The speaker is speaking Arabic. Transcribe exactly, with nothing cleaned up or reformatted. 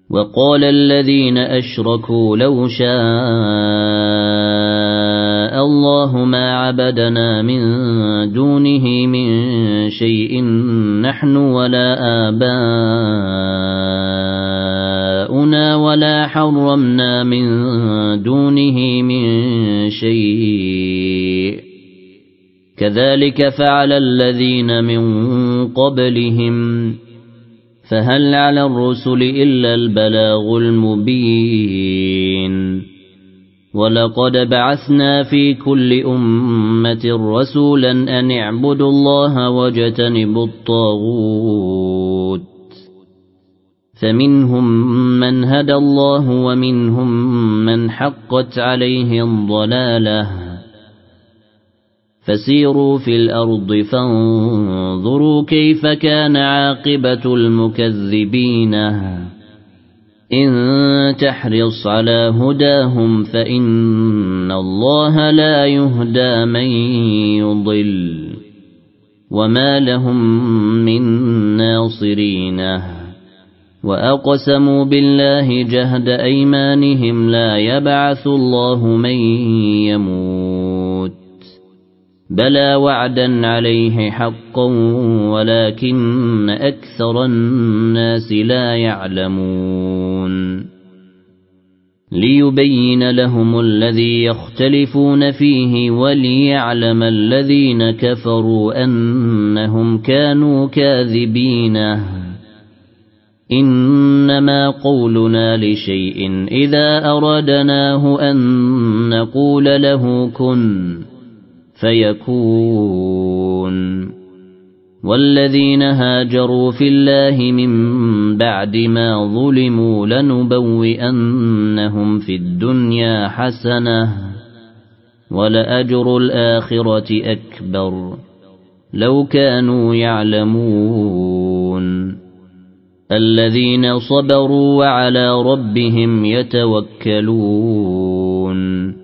وقال الذين أشركوا لو شاء الله ما عبدنا من دونه من شيء نحن ولا آباؤنا ولا حرمنا من دونه من شيء كذلك فعل الذين من قبلهم فهل على الرسل إلا البلاغ المبين ولقد بعثنا في كل أمة رسولا أن اعبدوا الله واجتنبوا الطاغوت فمنهم من هدى الله ومنهم من حقت عليه الضلالة فسيروا في الأرض فانظروا كيف كان عاقبة المكذبين إن تحرص على هداهم فإن الله لا يهدى من يضل وما لهم من ناصرين وأقسموا بالله جهد أيمانهم لا يبعث الله من يموت بلى وعدا عليه حقا ولكن أكثر الناس لا يعلمون ليبين لهم الذي يختلفون فيه وليعلم الذين كفروا أنهم كانوا كاذبين إنما قولنا لشيء إذا أردناه أن نقول له كن فيكون والذين هاجروا في الله من بعد ما ظلموا لنبوئنهم في الدنيا حسنة ولأجر الآخرة أكبر لو كانوا يعلمون الذين صبروا وعلى ربهم يتوكلون